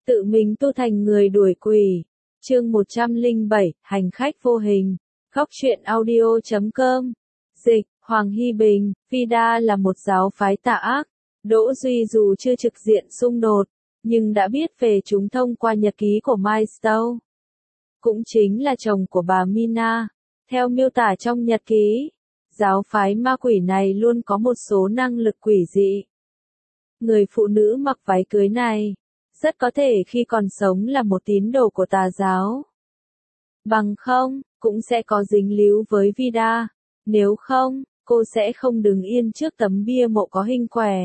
tự mình tu thành người đuổi quỷ. Chương 107, hành khách vô hình. Góc truyện audio.com. Dịch, Hoàng Hy Bình, Vida là một giáo phái tà ác. Đỗ Duy dù chưa trực diện xung đột, nhưng đã biết về chúng thông qua nhật ký của Milestone. Cũng chính là chồng của bà Mina. Theo miêu tả trong nhật ký, giáo phái ma quỷ này luôn có một số năng lực quỷ dị. Người phụ nữ mặc váy cưới này, rất có thể khi còn sống là một tín đồ của tà giáo. Bằng không, cũng sẽ có dính líu với Vida. Nếu không, cô sẽ không đứng yên trước tấm bia mộ có hình quẻ.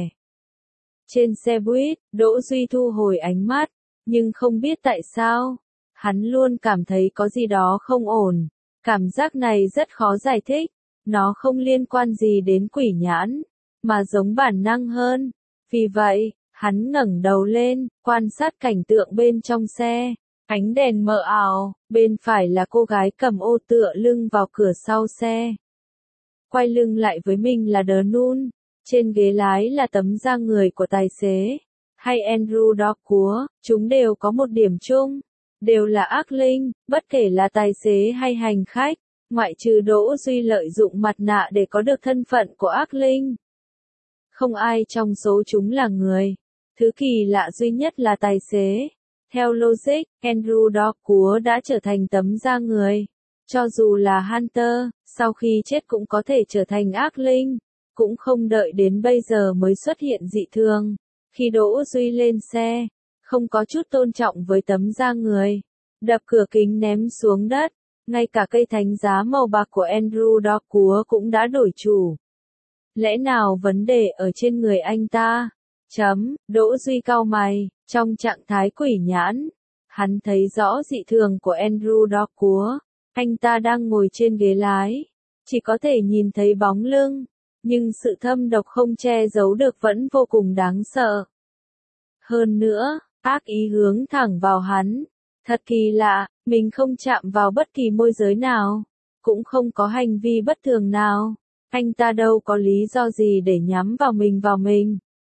Trên xe buýt, Đỗ Duy thu hồi ánh mắt, nhưng không biết tại sao, hắn luôn cảm thấy có gì đó không ổn. Cảm giác này rất khó giải thích, nó không liên quan gì đến quỷ nhãn, mà giống bản năng hơn. Vì vậy, hắn ngẩng đầu lên, quan sát cảnh tượng bên trong xe. Ánh đèn mờ ảo, bên phải là cô gái cầm ô tựa lưng vào cửa sau xe. Quay lưng lại với mình là Nun. Trên ghế lái là tấm da người của tài xế, hay Andrew Dockworth, chúng đều có một điểm chung, đều là ác linh, bất kể là tài xế hay hành khách, ngoại trừ Đỗ Duy lợi dụng mặt nạ để có được thân phận của ác linh. Không ai trong số chúng là người. Thứ kỳ lạ duy nhất là tài xế. Theo logic, Andrew Dockworth đã trở thành tấm da người. Cho dù là Hunter, sau khi chết cũng có thể trở thành ác linh. Cũng không đợi đến bây giờ mới xuất hiện dị thường. Khi Đỗ Duy lên xe, không có chút tôn trọng với tấm da người, đập cửa kính ném xuống đất. Ngay cả cây thánh giá màu bạc của Andrew Dockworth cũng đã đổi chủ. Lẽ nào vấn đề ở trên người anh ta? Đỗ Duy cau mày, trong trạng thái quỷ nhãn. Hắn thấy rõ dị thường của Andrew Dockworth. Anh ta đang ngồi trên ghế lái, chỉ có thể nhìn thấy bóng lưng, nhưng sự thâm độc không che giấu được vẫn vô cùng đáng sợ. Hơn nữa, ác ý hướng thẳng vào hắn. Thật kỳ lạ, mình không chạm vào bất kỳ môi giới nào, cũng không có hành vi bất thường nào. Anh ta đâu có lý do gì để nhắm vào mình.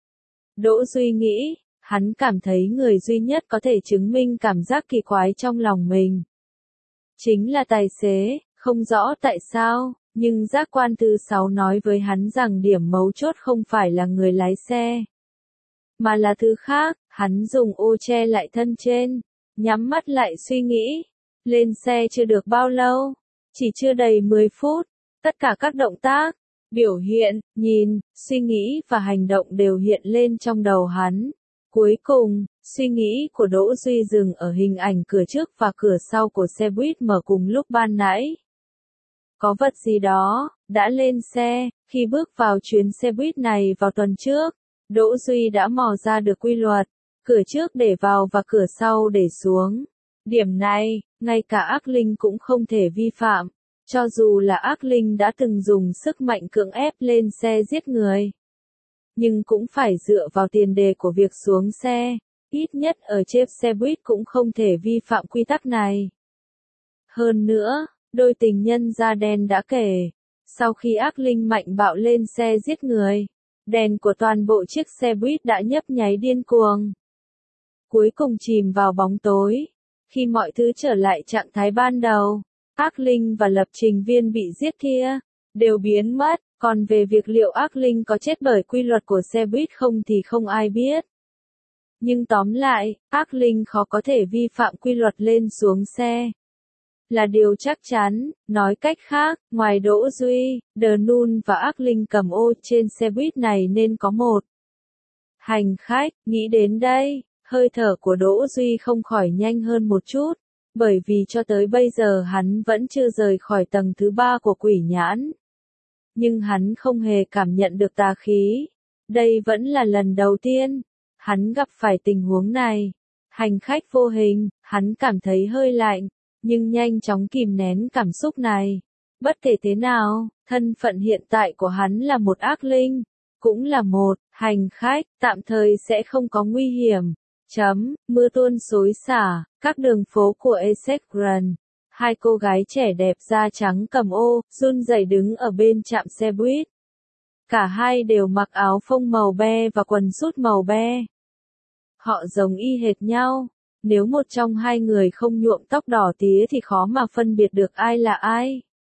Đỗ Duy nghĩ, hắn cảm thấy người duy nhất có thể chứng minh cảm giác kỳ quái trong lòng mình chính là tài xế, không rõ tại sao, nhưng giác quan thứ 6 nói với hắn rằng điểm mấu chốt không phải là người lái xe, mà là thứ khác. Hắn dùng ô che lại thân trên, nhắm mắt lại suy nghĩ. Lên xe chưa được bao lâu, chỉ chưa đầy 10 phút, tất cả các động tác, biểu hiện, nhìn, suy nghĩ và hành động đều hiện lên trong đầu hắn. Cuối cùng, suy nghĩ của Đỗ Duy dừng ở hình ảnh cửa trước và cửa sau của xe buýt mở cùng lúc ban nãy. Có vật gì đó đã lên xe. Khi bước vào chuyến xe buýt này vào tuần trước, Đỗ Duy đã mò ra được quy luật, cửa trước để vào và cửa sau để xuống. Điểm này, ngay cả ác linh cũng không thể vi phạm, cho dù là ác linh đã từng dùng sức mạnh cưỡng ép lên xe giết người. Nhưng cũng phải dựa vào tiền đề của việc xuống xe, ít nhất ở trên xe buýt cũng không thể vi phạm quy tắc này. Hơn nữa, đôi tình nhân da đen đã kể, sau khi ác linh mạnh bạo lên xe giết người, đèn của toàn bộ chiếc xe buýt đã nhấp nháy điên cuồng. Cuối cùng chìm vào bóng tối. Khi mọi thứ trở lại trạng thái ban đầu, ác linh và lập trình viên bị giết kia đều biến mất. Còn về việc liệu ác linh có chết bởi quy luật của xe buýt không thì không ai biết. Nhưng tóm lại, ác linh khó có thể vi phạm quy luật lên xuống xe là điều chắc chắn. Nói cách khác, ngoài Đỗ Duy, Nun và ác linh cầm ô trên xe buýt này nên có một hành khách. Nghĩ đến đây, hơi thở của Đỗ Duy không khỏi nhanh hơn một chút, bởi vì cho tới bây giờ hắn vẫn chưa rời khỏi tầng thứ 3 của quỷ nhãn. Nhưng hắn không hề cảm nhận được tà khí. Đây vẫn là lần đầu tiên hắn gặp phải tình huống này. Hành khách vô hình, hắn cảm thấy hơi lạnh, nhưng nhanh chóng kìm nén cảm xúc này. Bất kể thế nào, thân phận hiện tại của hắn là một ác linh, cũng là một hành khách, tạm thời sẽ không có nguy hiểm. Mưa tuôn xối xả, các đường phố của Essex Grand. Hai cô gái trẻ đẹp da trắng cầm ô, run rẩy đứng ở bên trạm xe buýt. Cả hai đều mặc áo phông màu be và quần sút màu be. Họ giống y hệt nhau, Nếu một trong hai người không nhuộm tóc đỏ tía thì khó mà phân biệt được ai là ai.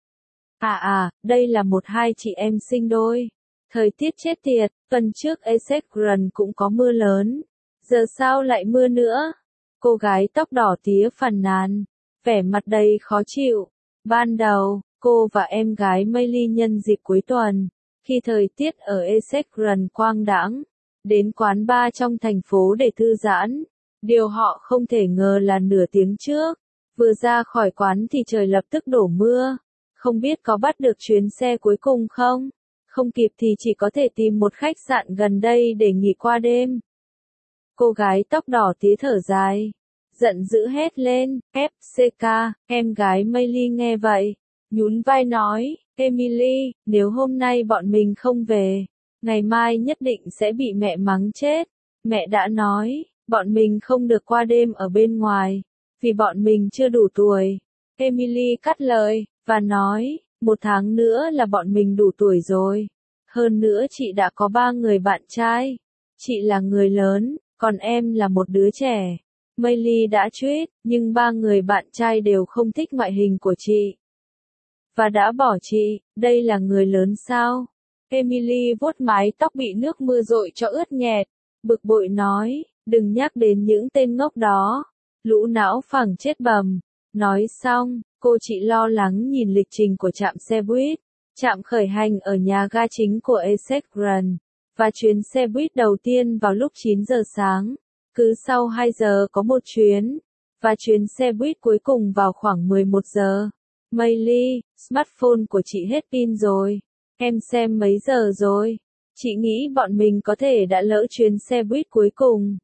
Đây là một hai chị em sinh đôi. Thời tiết chết tiệt, tuần trước Essex Run cũng có mưa lớn. Giờ sao lại mưa nữa? Cô gái tóc đỏ tía phàn nàn, vẻ mặt đầy khó chịu. Ban đầu, cô và em gái Miley nhân dịp cuối tuần, khi thời tiết ở Essex Run quang đãng, đến quán bar trong thành phố để thư giãn. Điều họ không thể ngờ là nửa tiếng trước, vừa ra khỏi quán thì trời lập tức đổ mưa. Không biết có bắt được chuyến xe cuối cùng không? Không kịp thì chỉ có thể tìm một khách sạn gần đây để nghỉ qua đêm. Cô gái tóc đỏ tía thở dài, giận dữ hét lên, FCK, em gái Miley nghe vậy, nhún vai nói, Emily, nếu hôm nay bọn mình không về, ngày mai nhất định sẽ bị mẹ mắng chết. Mẹ đã nói, bọn mình không được qua đêm ở bên ngoài, vì bọn mình chưa đủ tuổi. Emily cắt lời, và nói, 1 tháng nữa là bọn mình đủ tuổi rồi. Hơn nữa chị đã có 3 người bạn trai. Chị là người lớn, còn em là một đứa trẻ. Miley đã tweet, nhưng 3 người bạn trai đều không thích ngoại hình của chị. Và đã bỏ chị, đây là người lớn sao? Emily vuốt mái tóc bị nước mưa dội cho ướt nhẹp, bực bội nói, đừng nhắc đến những tên ngốc đó. Lũ não phẳng chết bầm. Nói xong, cô chỉ lo lắng nhìn lịch trình của trạm xe buýt. Trạm khởi hành ở nhà ga chính của Essex Run, và chuyến xe buýt đầu tiên vào lúc 9 giờ sáng. Cứ sau 2 giờ có một chuyến, và chuyến xe buýt cuối cùng vào khoảng 11 giờ. Miley, smartphone của chị hết pin rồi. Em xem mấy giờ rồi? Chị nghĩ bọn mình có thể đã lỡ chuyến xe buýt cuối cùng.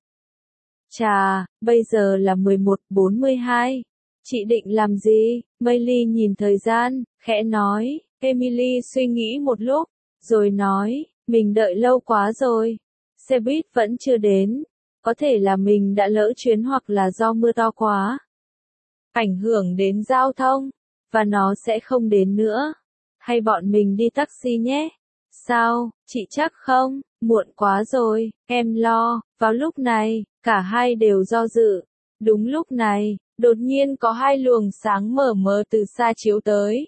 Chà, bây giờ là 11:42. Chị định làm gì? Miley nhìn thời gian, khẽ nói. Emily suy nghĩ một lúc, rồi nói, mình đợi lâu quá rồi. Xe buýt vẫn chưa đến. Có thể là mình đã lỡ chuyến hoặc là do mưa to quá. Ảnh hưởng đến giao thông, và nó sẽ không đến nữa. Hay bọn mình đi taxi nhé? Sao, chị chắc không? Muộn quá rồi, em lo. Vào lúc này, cả hai đều do dự. Đúng lúc này, đột nhiên có hai luồng sáng mờ mờ từ xa chiếu tới.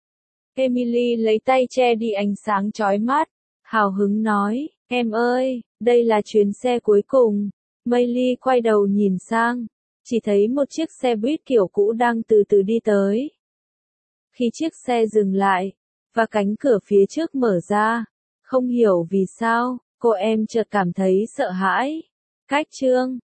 Emily lấy tay che đi ánh sáng chói mắt, hào hứng nói, em ơi, đây là chuyến xe cuối cùng. Miley quay đầu nhìn sang, chỉ thấy một chiếc xe buýt kiểu cũ đang từ từ đi tới. Khi chiếc xe dừng lại, và cánh cửa phía trước mở ra, không hiểu vì sao, cô em chợt cảm thấy sợ hãi. Cách chương